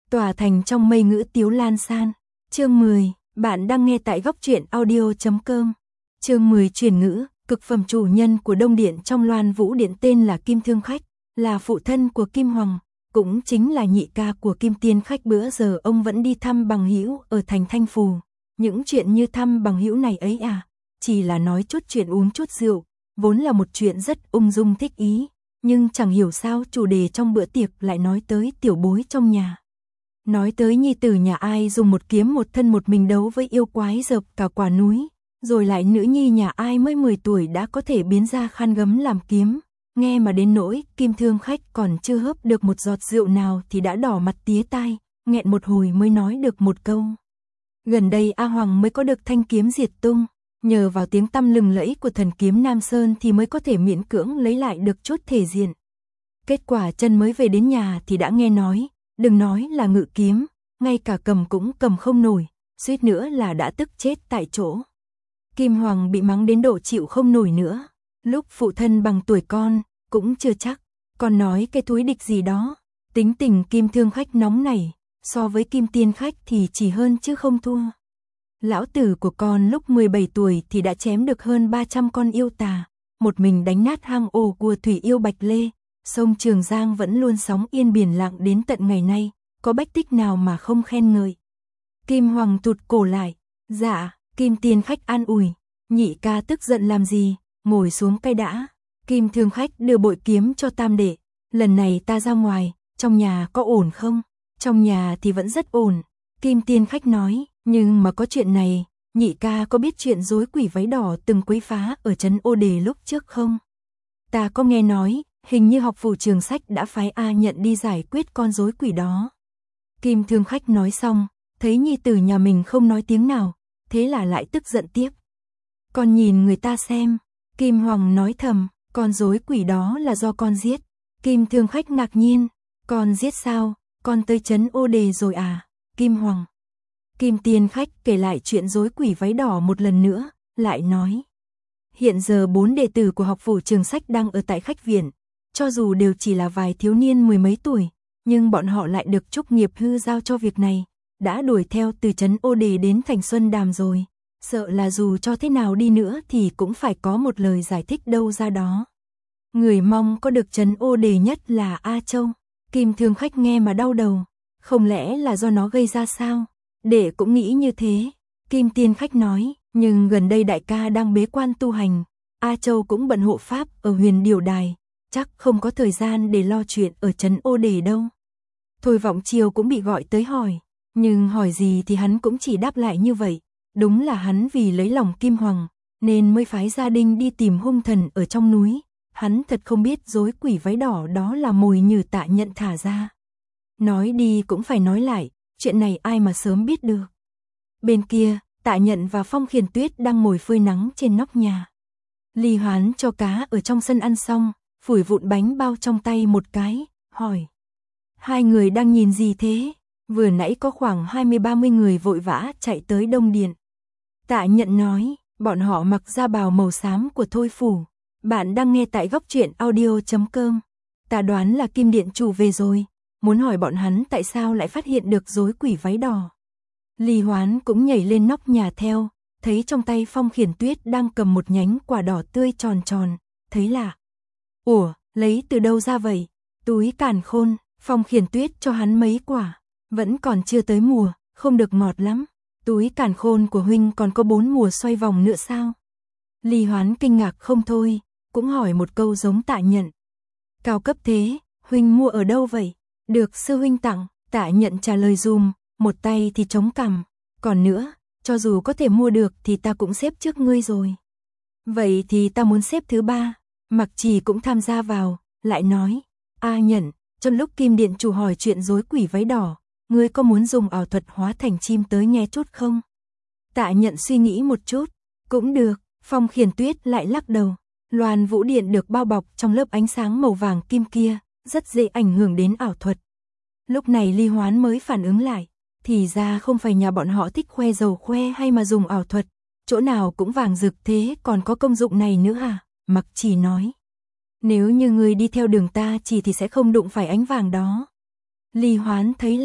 Tỏa thành trong mây ngữ tiếu lan san. Chương 10, bạn đang nghe tại góc truyện audio.com. Chương 10 chuyển ngữ, cực phẩm chủ nhân của Đông Điện trong Loan Vũ Điện tên là Kim Thương Khách, là phụ thân của Kim Hoàng, cũng chính là nhị ca của Kim Tiên Khách. Bữa giờ ông vẫn đi thăm bằng hữu ở thành Thanh Phù. Những chuyện như thăm bằng hữu này ấy à, chỉ là nói chút chuyện uống chút rượu, vốn là một chuyện rất ung dung thích ý, nhưng chẳng hiểu sao chủ đề trong bữa tiệc lại nói tới tiểu bối trong nhà. Nói tới nhi tử nhà ai dùng một kiếm một thân một mình đấu với yêu quái dập cả quả núi, rồi lại nữ nhi nhà ai mới 10 tuổi đã có thể biến ra khăn gấm làm kiếm, nghe mà đến nỗi Kim Thương Khách còn chưa hớp được một giọt rượu nào thì đã đỏ mặt tía tai, nghẹn một hồi mới nói được một câu. Gần đây A Hoàng mới có được thanh kiếm diệt tung, nhờ vào tiếng tăm lừng lẫy của thần kiếm Nam Sơn thì mới có thể miễn cưỡng lấy lại được chút thể diện. Kết quả chân mới về đến nhà thì đã nghe nói, đừng nói là ngự kiếm, ngay cả cầm cũng cầm không nổi, suýt nữa là đã tức chết tại chỗ. Kim Hoàng bị mắng đến độ chịu không nổi nữa, lúc phụ thân bằng tuổi con, cũng chưa chắc, còn nói cái thúi địch gì đó. Tính tình Kim Thương Khách nóng này, so với Kim Tiên Khách thì chỉ hơn chứ không thua. Lão tử của con lúc 17 tuổi thì đã chém được hơn 300 con yêu tà, một mình đánh nát hang ổ của thủy yêu Bạch Lê, sông Trường Giang vẫn luôn sóng yên biển lặng đến tận ngày nay, có bách tích nào mà không khen ngợi. Kim Hoàng thụt cổ lại, dạ, Kim Tiên Khách an ủi, nhị ca tức giận làm gì, ngồi xuống cây đã. Kim Thương Khách đưa bội kiếm cho tam đệ, lần này ta ra ngoài, trong nhà có ổn không? Trong nhà thì vẫn rất ổn, Kim Tiên Khách nói, nhưng mà có chuyện này, nhị ca có biết chuyện rối quỷ váy đỏ từng quấy phá ở trấn Ô Đề lúc trước không? Ta có nghe nói, hình như học phủ Trường Sách đã phái A Nhận đi giải quyết con rối quỷ đó. Kim Thương Khách nói xong, thấy nhi tử nhà mình không nói tiếng nào, thế là lại tức giận tiếp. Con nhìn người ta xem, Kim Hoàng nói thầm, con rối quỷ đó là do con giết. Kim Thương Khách ngạc nhiên, con giết sao, con tới trấn Ô Đề rồi à? Kim Hoàng. Kim Tiên Khách kể lại chuyện rối quỷ váy đỏ một lần nữa, lại nói. Hiện giờ 4 đệ tử của học phủ Trường Sách đang ở tại khách viện, cho dù đều chỉ là vài thiếu niên mười mấy tuổi, nhưng bọn họ lại được Trúc Nghiệp Hư giao cho việc này, đã đuổi theo từ trấn Ô Đề đến thành Xuân Đàm rồi, sợ là dù cho thế nào đi nữa thì cũng phải có một lời giải thích đâu ra đó. Người mong có được trấn Ô Đề nhất là A Châu. Kim Thương Khách nghe mà đau đầu, không lẽ là do nó gây ra sao? Đệ cũng nghĩ như thế. Kim Tiên Khách nói, nhưng gần đây đại ca đang bế quan tu hành, A Châu cũng bận hộ pháp ở Huyền Điểu Đài, chắc không có thời gian để lo chuyện ở trấn Ô Đề đâu. Thôi Vọng Chiêu cũng bị gọi tới hỏi, nhưng hỏi gì thì hắn cũng chỉ đáp lại như vậy, đúng là hắn vì lấy lòng Kim Hoàng, nên mới phái gia đình đi tìm hung thần ở trong núi, hắn thật không biết rối quỷ váy đỏ đó là mồi nhử Tạ Nhận thả ra. Nói đi cũng phải nói lại, chuyện này ai mà sớm biết được. Bên kia, Tạ Nhận và Phong Khiển Tuyết đang ngồi phơi nắng trên nóc nhà. Ly Hoán cho cá ở trong sân ăn xong, phủi vụn bánh bao trong tay một cái, hỏi. Hai người đang nhìn gì thế? Vừa nãy có khoảng 20-30 người vội vã chạy tới Đông Điện. Tạ Nhận nói, bọn họ mặc da bào màu xám của Thôi Phủ. Bạn đang nghe tại góc truyện audio.com. Ta đoán là Kim Điện chủ về rồi, muốn hỏi bọn hắn tại sao lại phát hiện được rối quỷ váy đỏ. Ly Hoán cũng nhảy lên nóc nhà theo, thấy trong tay Phong Khiển Tuyết đang cầm một nhánh quả đỏ tươi tròn tròn, thấy lạ. Ủa, lấy từ đâu ra vậy? Túi càn khôn, Phong Khiển Tuyết cho hắn mấy quả, vẫn còn chưa tới mùa, không được ngọt lắm. Túi càn khôn của huynh còn có 4 mùa xoay vòng nữa sao? Ly Hoán kinh ngạc không thôi, cũng hỏi một câu giống Tạ Nhận. Cao cấp thế, huynh mua ở đâu vậy? Được sư huynh tặng, Tạ Nhận trả lời dùm, một tay thì chống cằm. Còn nữa, cho dù có thể mua được thì ta cũng xếp trước ngươi rồi. Vậy thì ta muốn xếp thứ 3, Mặc Trì cũng tham gia vào, lại nói. A Nhận, trong lúc Kim Điện chủ hỏi chuyện rối quỷ váy đỏ, ngươi có muốn dùng ảo thuật hóa thành chim tới nghe chút không? Tạ Nhận suy nghĩ một chút, cũng được. Phong Khiển Tuyết lại lắc đầu. Loan Vũ Điện được bao bọc trong lớp ánh sáng màu vàng kim kia, rất dễ ảnh hưởng đến ảo thuật. Lúc này Ly Hoán mới phản ứng lại, thì ra không phải nhà bọn họ thích khoe dầu khoe hay mà dùng ảo thuật, chỗ nào cũng vàng rực thế còn có công dụng này nữa à? Mặc Trì nói. Nếu như người đi theo đường ta chỉ thì sẽ không đụng phải ánh vàng đó. Ly Hoán thấy lạ,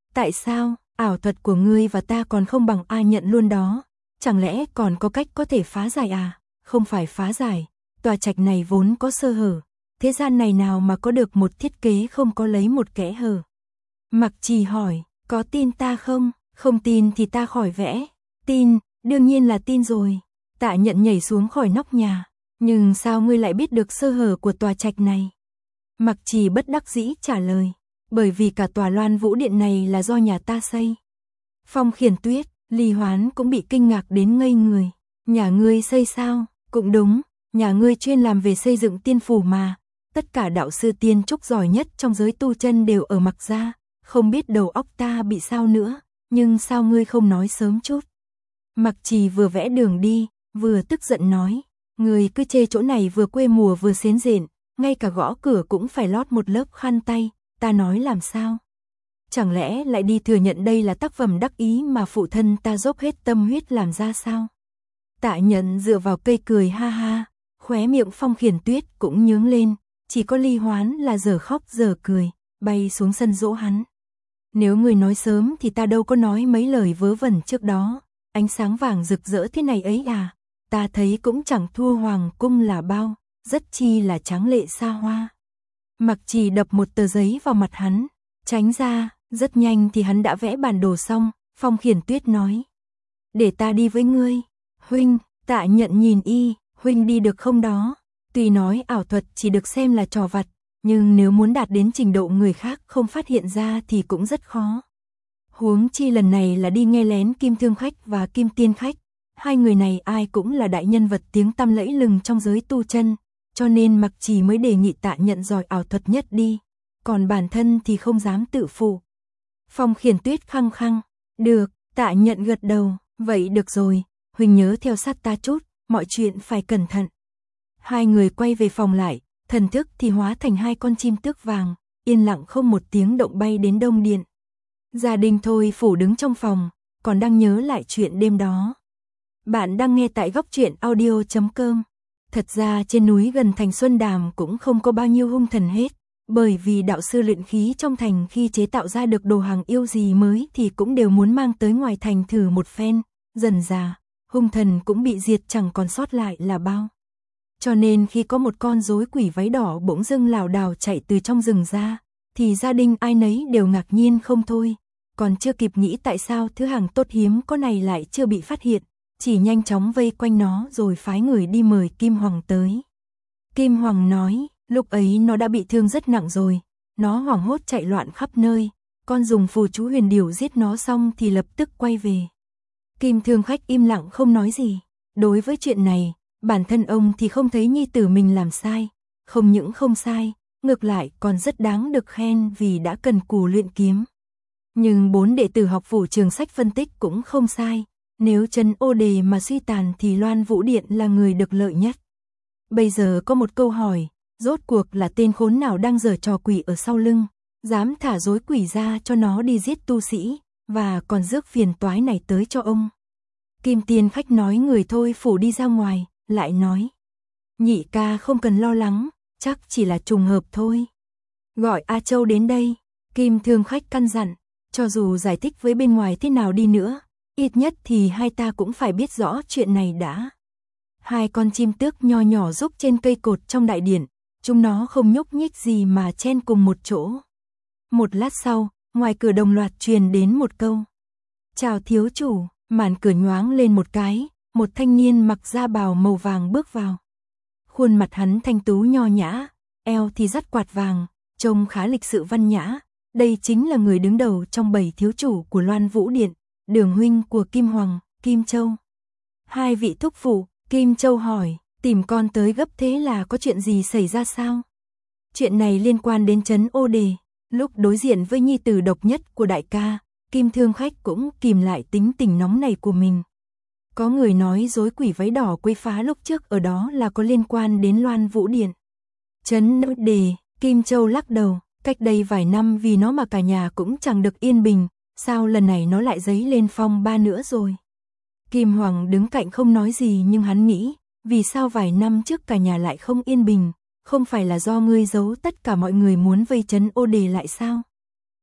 Tại sao, ảo thuật của ngươi và ta còn không bằng ai nhận luôn đó, chẳng lẽ còn có cách có thể phá giải à? Không phải phá giải, tòa trạch này vốn có sơ hở, thế gian này nào mà có được một thiết kế không có lấy một kẽ hở. Mặc Trì hỏi, có tin ta không? Không tin thì ta khỏi vẽ. Tin, đương nhiên là tin rồi. Tạ Nhận nhảy xuống khỏi nóc nhà, nhưng sao ngươi lại biết được sơ hở của tòa trạch này? Mặc Trì bất đắc dĩ trả lời, bởi vì cả tòa Loan Vũ Điện này là do nhà ta xây. Phong Khiển Tuyết, Ly Hoán cũng bị kinh ngạc đến ngây người. Nhà ngươi xây sao? Cũng đúng, nhà ngươi chuyên làm về xây dựng tiên phủ mà. Tất cả đạo sư tiên trúc giỏi nhất trong giới tu chân đều ở Mặc gia, không biết đầu óc ta bị sao nữa, nhưng sao ngươi không nói sớm chút? Mặc Trì vừa vẽ đường đi, vừa tức giận nói, ngươi cứ chê chỗ này vừa quê mùa vừa xến rện, ngay cả gõ cửa cũng phải lót một lớp khăn tay, ta nói làm sao? Chẳng lẽ lại đi thừa nhận đây là tác phẩm đắc ý mà phụ thân ta dốc hết tâm huyết làm ra sao? Tạ Nhận dựa vào cây cười ha ha, khóe miệng Phong Khiển Tuyết cũng nhướng lên, chỉ có Ly Hoán là giờ khóc giờ cười, bay xuống sân dỗ hắn. Nếu người nói sớm thì ta đâu có nói mấy lời vớ vẩn trước đó, ánh sáng vàng rực rỡ thế này ấy à, ta thấy cũng chẳng thua hoàng cung là bao, rất chi là tráng lệ xa hoa. Mặc Trì đập một tờ giấy vào mặt hắn, tránh ra, rất nhanh thì hắn đã vẽ bản đồ xong. Phong Khiển Tuyết nói, để ta đi với ngươi. Huynh, Tạ Nhận nhìn y, huynh đi được không đó? Tuy nói ảo thuật chỉ được xem là trò vặt, nhưng nếu muốn đạt đến trình độ người khác không phát hiện ra thì cũng rất khó. Huống chi lần này là đi nghe lén Kim Thương Khách và Kim Tiên Khách, hai người này ai cũng là đại nhân vật tiếng tăm lẫy lừng trong giới tu chân, cho nên Mặc Trì mới đề nghị Tạ Nhận giỏi ảo thuật nhất đi, còn bản thân thì không dám tự phụ. Phong Khiển Tuyết khăng khăng, được, Tạ Nhận gật đầu, vậy được rồi, huynh nhớ theo sát ta chút, mọi chuyện phải cẩn thận. Hai người quay về phòng lại, thần thức thì hóa thành hai con chim tước vàng, yên lặng không một tiếng động bay đến Đông Điện. Gia đình Thôi Phủ đứng trong phòng, còn đang nhớ lại chuyện đêm đó. Bạn đang nghe tại góc truyện audio.com. Thật ra trên núi gần thành Xuân Đàm cũng không có bao nhiêu hung thần hết, bởi vì đạo sư luyện khí trong thành khi chế tạo ra được đồ hàng yêu gì mới thì cũng đều muốn mang tới ngoài thành thử một phen, dần dà, hung thần cũng bị diệt chẳng còn sót lại là bao. Cho nên khi có một con rối quỷ váy đỏ bỗng dưng lảo đảo chạy từ trong rừng ra, thì gia đình ai nấy đều ngạc nhiên không thôi, còn chưa kịp nghĩ tại sao thứ hàng tốt hiếm có này lại chưa bị phát hiện, chỉ nhanh chóng vây quanh nó rồi phái người đi mời Kim Hoàng tới. Kim Hoàng nói, lúc ấy nó đã bị thương rất nặng rồi, nó hoảng hốt chạy loạn khắp nơi, con dùng phù chú huyền điểu giết nó xong thì lập tức quay về. Kim Thương Khách im lặng không nói gì, đối với chuyện này, bản thân ông thì không thấy nhi tử mình làm sai, không những không sai, ngược lại còn rất đáng được khen vì đã cần cù luyện kiếm. Nhưng 4 đệ tử học phủ Trường Sách phân tích cũng không sai, nếu Trấn Ô Đề mà suy tàn thì Loan Vũ Điện là người được lợi nhất. Bây giờ có một câu hỏi, rốt cuộc là tên khốn nào đang giở trò quỷ ở sau lưng, dám thả rối quỷ ra cho nó đi giết tu sĩ, và còn rước phiền toái này tới cho ông. Kim Tiên Khách nói người Thôi Phủ đi ra ngoài, lại nói, nhị ca không cần lo lắng, chắc chỉ là trùng hợp thôi. Gọi A Châu đến đây, Kim Thương Khách căn dặn, cho dù giải thích với bên ngoài thế nào đi nữa, ít nhất thì hai ta cũng phải biết rõ chuyện này đã. Hai con chim tước nho nhỏ rúc trên cây cột trong đại điện, chúng nó không nhúc nhích gì mà chen cùng một chỗ. Một lát sau, ngoài cửa đồng loạt truyền đến một câu, chào thiếu chủ. Màn cửa nhoáng lên một cái, một thanh niên mặc da bào màu vàng bước vào. Khuôn mặt hắn thanh tú nho nhã, eo thì dắt quạt vàng, trông khá lịch sự văn nhã. Đây chính là người đứng đầu trong 7 thiếu chủ của Loan Vũ Điện, đường huynh của Kim Hoàng, Kim Châu. Hai vị thúc phụ, Kim Châu hỏi, tìm con tới gấp thế là có chuyện gì xảy ra sao? Chuyện này liên quan đến Trấn Ô Đề, lúc đối diện với nhi tử độc nhất của đại ca, Kim Thương Khách cũng kìm lại tính tình nóng này của mình. Có người nói rối quỷ váy đỏ quấy phá lúc trước ở đó là có liên quan đến Loan Vũ Điện. Trấn Ô Đề, Kim Châu lắc đầu, cách đây vài năm vì nó mà cả nhà cũng chẳng được yên bình, sao lần này nó lại dấy lên phong ba nữa rồi. Kim Hoàng đứng cạnh không nói gì nhưng hắn nghĩ, vì sao vài năm trước cả nhà lại không yên bình, không phải là do ngươi giấu tất cả mọi người muốn vây Trấn Ô Đề lại sao?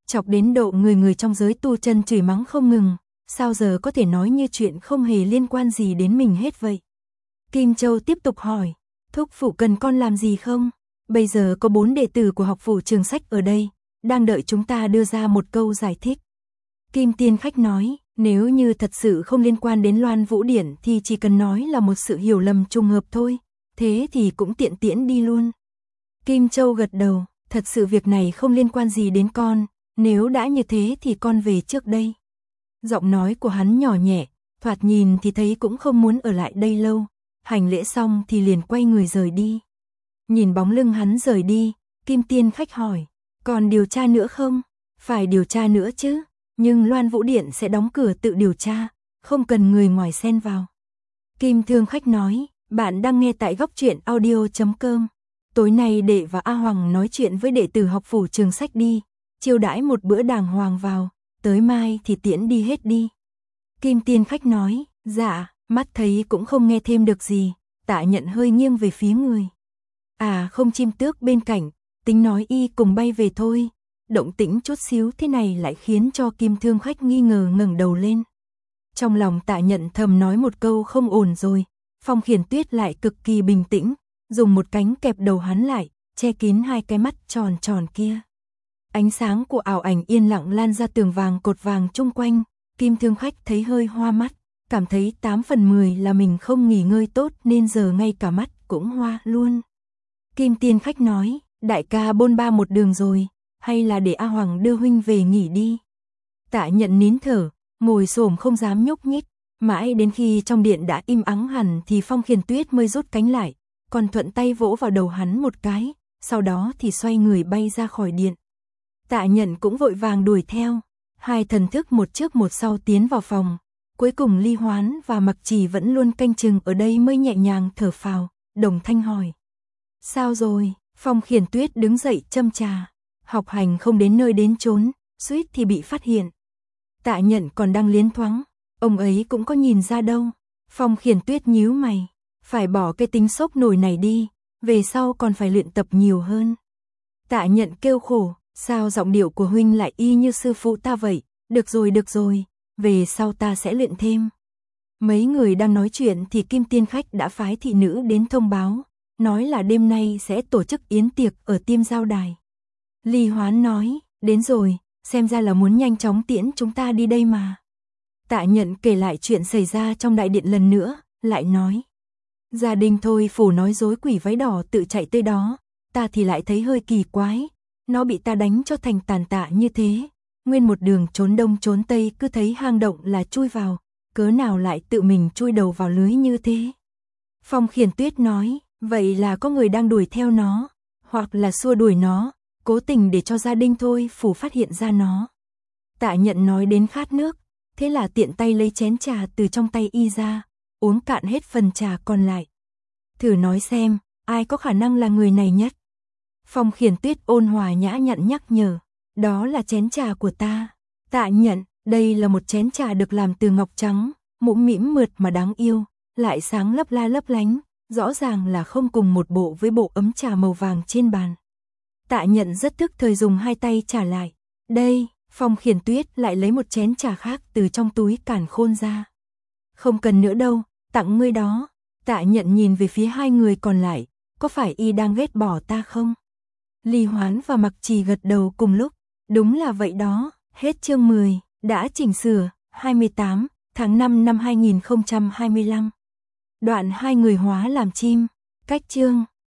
chọc đến độ người người trong giới tu chân chửi mắng không ngừng, sao giờ có thể nói như chuyện không hề liên quan gì đến mình hết vậy. Kim Châu tiếp tục hỏi, thúc phụ cần con làm gì không? Bây giờ có 4 đệ tử của học phủ Trường Sách ở đây, đang đợi chúng ta đưa ra một câu giải thích. Kim Tiên Khách nói, nếu như thật sự không liên quan đến Loan Vũ Điển thì chỉ cần nói là một sự hiểu lầm trùng hợp thôi, thế thì cũng tiện tiễn đi luôn. Kim Châu gật đầu, thật sự việc này không liên quan gì đến con, nếu đã như thế thì con về trước đây. Giọng nói của hắn nhỏ nhẹ, thoạt nhìn thì thấy cũng không muốn ở lại đây lâu, hành lễ xong thì liền quay người rời đi. Nhìn bóng lưng hắn rời đi, Kim Tiên Khách hỏi, còn điều tra nữa không? Phải điều tra nữa chứ, nhưng Loan Vũ Điện sẽ đóng cửa tự điều tra, không cần người ngoài xen vào. Kim Thương Khách nói, bạn đang nghe tại goctruyện.audio.com. Tối nay đệ và A Hoàng nói chuyện với đệ tử học phủ Trường Sách đi, chiêu đãi một bữa đàng hoàng vào, tới mai thì tiễn đi hết đi. Kim Tiên Khách nói, dạ, mắt thấy cũng không nghe thêm được gì, Tạ Nhận hơi nghiêng về phía người. À không, chim tước bên cạnh, tính nói y cùng bay về thôi. Động tĩnh chút xíu thế này lại khiến cho Kim Thương Khách nghi ngờ ngẩng đầu lên. Trong lòng Tạ Nhận thầm nói một câu không ổn rồi, Phong Khiển Tuyết lại cực kỳ bình tĩnh, dùng một cánh kẹp đầu hắn lại, che kín hai cái mắt tròn tròn kia. Ánh sáng của ảo ảnh yên lặng lan ra tường vàng cột vàng chung quanh, Kim Thương Khách thấy hơi hoa mắt, cảm thấy 8 phần 10 là mình không nghỉ ngơi tốt nên giờ ngay cả mắt cũng hoa luôn. Kim Tiên Khách nói, đại ca bôn ba một đường rồi, hay là để A Hoàng đưa huynh về nghỉ đi. Tạ Nhận nín thở, ngồi xổm không dám nhúc nhích, mãi đến khi trong điện đã im ắng hẳn thì Phong Khiển Tuyết mới rút cánh lại, còn thuận tay vỗ vào đầu hắn một cái, sau đó thì xoay người bay ra khỏi điện. Tạ Nhận cũng vội vàng đuổi theo, hai thần thức một trước một sau tiến vào phòng, cuối cùng Ly Hoán và Mặc Trì vẫn luôn canh chừng ở đây mới nhẹ nhàng thở phào, đồng thanh hỏi. Sao rồi? Phong Khiển Tuyết đứng dậy châm trà, học hành không đến nơi đến chốn, suýt thì bị phát hiện. Tạ Nhận còn đang liến thoáng, ông ấy cũng có nhìn ra đâu. Phong Khiển Tuyết nhíu mày, phải bỏ cái tính sốc nổi này đi, về sau còn phải luyện tập nhiều hơn. Tạ Nhận kêu khổ, sao giọng điệu của huynh lại y như sư phụ ta vậy, được rồi, về sau ta sẽ luyện thêm. Mấy người đang nói chuyện thì Kim Tiên Khách đã phái thị nữ đến thông báo, nói là đêm nay sẽ tổ chức yến tiệc ở Tiêm Giao Đài. Ly Hoán nói, đến rồi, xem ra là muốn nhanh chóng tiễn chúng ta đi đây mà. Tạ Nhận kể lại chuyện xảy ra trong đại điện lần nữa, lại nói. Gia đình thôi phủ nói dối quỷ váy đỏ tự chạy tới đó, ta thì lại thấy hơi kỳ quái, nó bị ta đánh cho thành tàn tạ như thế, nguyên một đường trốn đông trốn tây cứ thấy hang động là chui vào, cớ nào lại tự mình chui đầu vào lưới như thế. Phong Khiển Tuyết nói, vậy là có người đang đuổi theo nó, hoặc là xua đuổi nó, cố tình để cho gia đình thôi phủ phát hiện ra nó. Tạ Nhận nói đến khát nước, thế là tiện tay lấy chén trà từ trong tay y ra, uống cạn hết phần trà còn lại. Thử nói xem, ai có khả năng là người này nhất? Phong Khiển Tuyết ôn hòa nhã nhặn nhắc nhở, đó là chén trà của ta. Tạ Nhận, đây là một chén trà được làm từ ngọc trắng, mũm mĩm mượt mà đáng yêu, lại sáng lấp la lấp lánh, rõ ràng là không cùng một bộ với bộ ấm trà màu vàng trên bàn. Tạ Nhận rất tức thời dùng hai tay trả lại. Đây, Phong Khiển Tuyết lại lấy một chén trà khác từ trong túi càn khôn ra. Không cần nữa đâu, tặng ngươi đó. Tạ Nhận nhìn về phía hai người còn lại, có phải y đang ghét bỏ ta không? Ly Hoán và Mặc Trì gật đầu cùng lúc, đúng là vậy đó. Hết chương 10, đã chỉnh sửa, 28 tháng 5 năm 2025. Đoạn hai người hóa làm chim, cách chương